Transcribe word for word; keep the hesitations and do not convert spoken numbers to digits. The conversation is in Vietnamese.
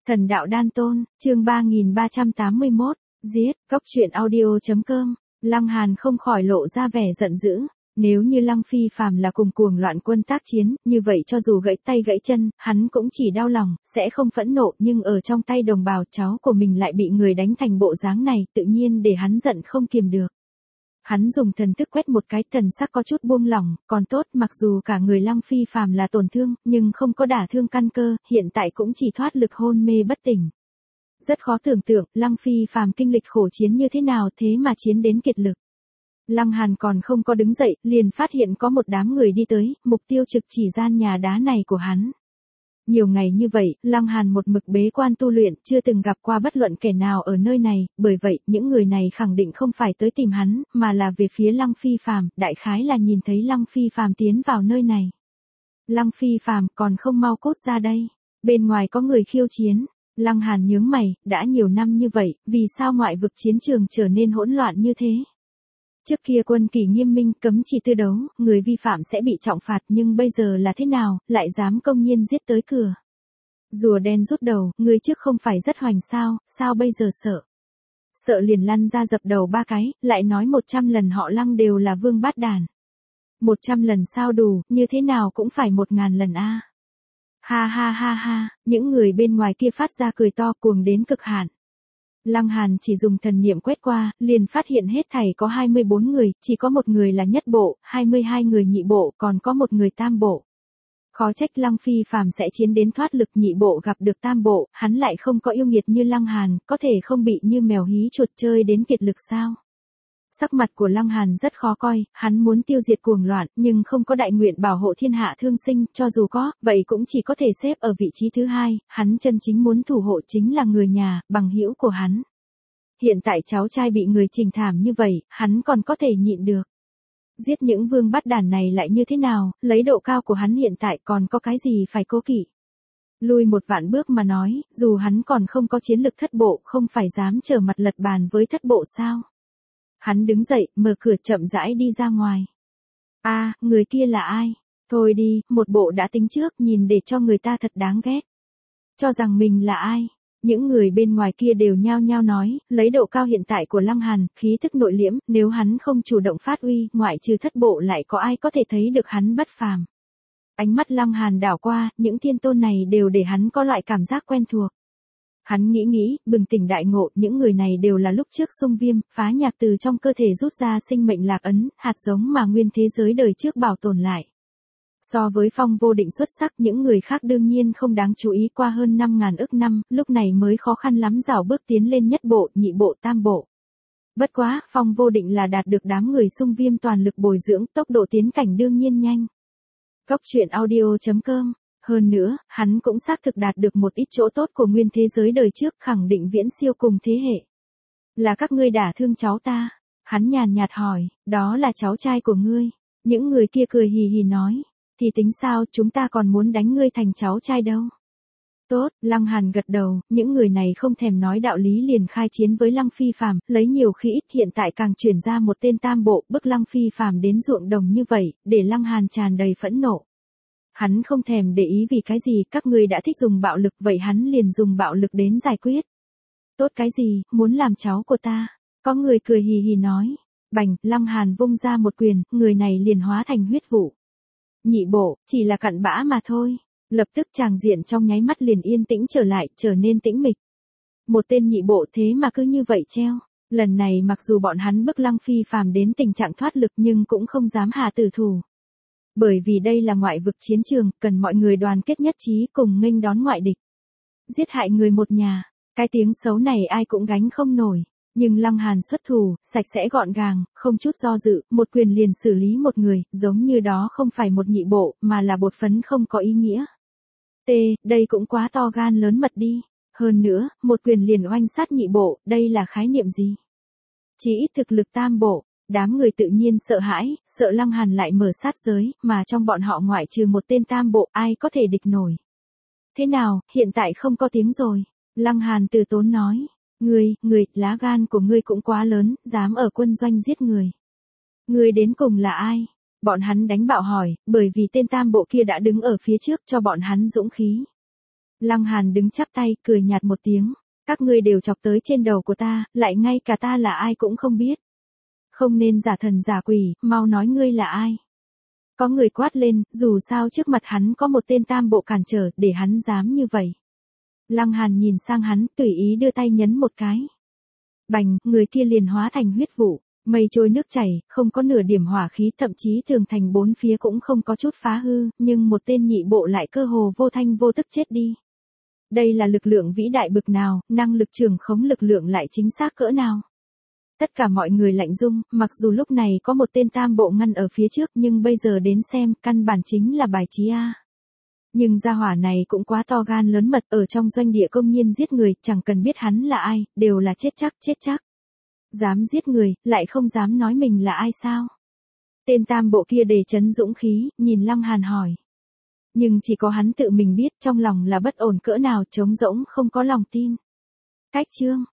Thần đạo đan tôn, chương ba nghìn ba trăm tám mươi mốt, giết, cốc truyện audio.com, Lăng Hàn không khỏi lộ ra vẻ giận dữ. Nếu như Lăng Phi Phàm là cùng cuồng loạn quân tác chiến, như vậy cho dù gãy tay gãy chân, hắn cũng chỉ đau lòng, sẽ không phẫn nộ, nhưng ở trong tay đồng bào cháu của mình lại bị người đánh thành bộ dáng này, tự nhiên để hắn giận không kiềm được. Hắn dùng thần thức quét một cái, thần sắc có chút buông lỏng, còn tốt, mặc dù cả người Lăng Phi Phàm là tổn thương, nhưng không có đả thương căn cơ, hiện tại cũng chỉ thoát lực hôn mê bất tỉnh. Rất khó tưởng tượng, Lăng Phi Phàm kinh lịch khổ chiến như thế nào thế mà chiến đến kiệt lực. Lăng Hàn còn không có đứng dậy, liền phát hiện có một đám người đi tới, mục tiêu trực chỉ gian nhà đá này của hắn. Nhiều ngày như vậy, Lăng Hàn một mực bế quan tu luyện, chưa từng gặp qua bất luận kẻ nào ở nơi này, bởi vậy, những người này khẳng định không phải tới tìm hắn, mà là về phía Lăng Phi Phàm, đại khái là nhìn thấy Lăng Phi Phàm tiến vào nơi này. Lăng Phi Phàm còn không mau cút ra đây, bên ngoài có người khiêu chiến. Lăng Hàn nhướng mày, đã nhiều năm như vậy, vì sao ngoại vực chiến trường trở nên hỗn loạn như thế? Trước kia quân kỷ nghiêm minh cấm chỉ tư đấu, người vi phạm sẽ bị trọng phạt, nhưng bây giờ là thế nào, lại dám công nhiên giết tới cửa. Rùa đen rút đầu, người trước không phải rất hoành sao, sao bây giờ sợ? Sợ liền lăn ra dập đầu ba cái, lại nói một trăm lần họ Lăng đều là vương bát đàn. Một trăm lần sao đủ, như thế nào cũng phải một ngàn lần a. Ha ha ha ha, những người bên ngoài kia phát ra cười to cuồng đến cực hạn. Lăng Hàn chỉ dùng thần niệm quét qua, liền phát hiện hết thảy có hai mươi bốn người, chỉ có một người là nhất bộ, hai mươi hai người nhị bộ, còn có một người tam bộ. Khó trách Lăng Phi Phàm sẽ chiến đến thoát lực, nhị bộ gặp được tam bộ, hắn lại không có yêu nghiệt như Lăng Hàn, có thể không bị như mèo hí chuột chơi đến kiệt lực sao? Sắc mặt của Lăng Hàn rất khó coi, hắn muốn tiêu diệt cuồng loạn, nhưng không có đại nguyện bảo hộ thiên hạ thương sinh, cho dù có, vậy cũng chỉ có thể xếp ở vị trí thứ hai, hắn chân chính muốn thủ hộ chính là người nhà, bằng hữu của hắn. Hiện tại cháu trai bị người trình thảm như vậy, hắn còn có thể nhịn được. Giết những vương bát đàn này lại như thế nào, lấy độ cao của hắn hiện tại còn có cái gì phải cố kỵ. Lùi một vạn bước mà nói, dù hắn còn không có chiến lực thất bộ, không phải dám trở mặt lật bàn với thất bộ sao? Hắn đứng dậy, mở cửa chậm rãi đi ra ngoài. A, à, người kia là ai? Thôi đi, một bộ đã tính trước, nhìn để cho người ta thật đáng ghét. Cho rằng mình là ai? Những người bên ngoài kia đều nhao nhao nói, lấy độ cao hiện tại của Lăng Hàn, khí thức nội liễm, nếu hắn không chủ động phát uy, ngoại trừ thất bộ lại có ai có thể thấy được hắn bất phàm. Ánh mắt Lăng Hàn đảo qua, những thiên tôn này đều để hắn có loại cảm giác quen thuộc. Hắn nghĩ nghĩ, bừng tỉnh đại ngộ, những người này đều là lúc trước xung viêm, phá nhạc từ trong cơ thể rút ra sinh mệnh lạc ấn, hạt giống mà nguyên thế giới đời trước bảo tồn lại. So với Phong Vô Định xuất sắc, những người khác đương nhiên không đáng chú ý, qua hơn năm ngàn ức năm, lúc này mới khó khăn lắm rảo bước tiến lên nhất bộ, nhị bộ, tam bộ. Bất quá, Phong Vô Định là đạt được đám người xung viêm toàn lực bồi dưỡng, tốc độ tiến cảnh đương nhiên nhanh. Cốc truyện audio.com. Hơn nữa, hắn cũng xác thực đạt được một ít chỗ tốt của nguyên thế giới đời trước, khẳng định viễn siêu cùng thế hệ. Là các ngươi đả thương cháu ta? Hắn nhàn nhạt hỏi, đó là cháu trai của ngươi. Những người kia cười hì hì nói, thì tính sao, chúng ta còn muốn đánh ngươi thành cháu trai đâu. Tốt, Lăng Hàn gật đầu, những người này không thèm nói đạo lý liền khai chiến với Lăng Phi Phàm, lấy nhiều khi ít, hiện tại càng chuyển ra một tên tam bộ, bức Lăng Phi Phàm đến ruộng đồng như vậy, để Lăng Hàn tràn đầy phẫn nộ. Hắn không thèm để ý vì cái gì, các người đã thích dùng bạo lực, vậy hắn liền dùng bạo lực đến giải quyết. Tốt cái gì, muốn làm cháu của ta? Có người cười hì hì nói. Bành, Lăng Hàn vung ra một quyền, người này liền hóa thành huyết vụ. Nhị bộ, chỉ là cặn bã mà thôi. Lập tức tràng diện trong nháy mắt liền yên tĩnh trở lại, trở nên tĩnh mịch. Một tên nhị bộ thế mà cứ như vậy treo. Lần này mặc dù bọn hắn bức Lăng Phi Phàm đến tình trạng thoát lực nhưng cũng không dám hạ tử thủ. Bởi vì đây là ngoại vực chiến trường, cần mọi người đoàn kết nhất trí cùng nghênh đón ngoại địch. Giết hại người một nhà, cái tiếng xấu này ai cũng gánh không nổi. Nhưng Lăng Hàn xuất thủ, sạch sẽ gọn gàng, không chút do dự, một quyền liền xử lý một người, giống như đó không phải một nhị bộ, mà là bột phấn không có ý nghĩa. T, đây cũng quá to gan lớn mật đi. Hơn nữa, một quyền liền oanh sát nhị bộ, đây là khái niệm gì? Chỉ ít thực lực tam bộ. Đám người tự nhiên sợ hãi, sợ Lăng Hàn lại mở sát giới, mà trong bọn họ ngoại trừ một tên tam bộ, ai có thể địch nổi. Thế nào, hiện tại không có tiếng rồi. Lăng Hàn từ tốn nói, ngươi, ngươi, lá gan của ngươi cũng quá lớn, dám ở quân doanh giết người. Ngươi đến cùng là ai? Bọn hắn đánh bạo hỏi, bởi vì tên tam bộ kia đã đứng ở phía trước cho bọn hắn dũng khí. Lăng Hàn đứng chắp tay, cười nhạt một tiếng. Các ngươi đều chọc tới trên đầu của ta, lại ngay cả ta là ai cũng không biết. Không nên giả thần giả quỷ, mau nói ngươi là ai. Có người quát lên, dù sao trước mặt hắn có một tên tam bộ cản trở, để hắn dám như vậy. Lăng Hàn nhìn sang hắn, tùy ý đưa tay nhấn một cái. Bành, người kia liền hóa thành huyết vụ, mây trôi nước chảy, không có nửa điểm hỏa khí, thậm chí thường thành bốn phía cũng không có chút phá hư, nhưng một tên nhị bộ lại cơ hồ vô thanh vô tức chết đi. Đây là lực lượng vĩ đại bực nào, năng lực trưởng khống lực lượng lại chính xác cỡ nào. Tất cả mọi người lạnh rung, mặc dù lúc này có một tên tam bộ ngăn ở phía trước nhưng bây giờ đến xem, căn bản chính là bài trí A. Nhưng gia hỏa này cũng quá to gan lớn mật, ở trong doanh địa công nhiên giết người, chẳng cần biết hắn là ai, đều là chết chắc, chết chắc. Dám giết người, lại không dám nói mình là ai sao? Tên tam bộ kia đề chấn dũng khí, nhìn Lăng Hàn hỏi. Nhưng chỉ có hắn tự mình biết, trong lòng là bất ổn cỡ nào, trống rỗng không có lòng tin. Cách chương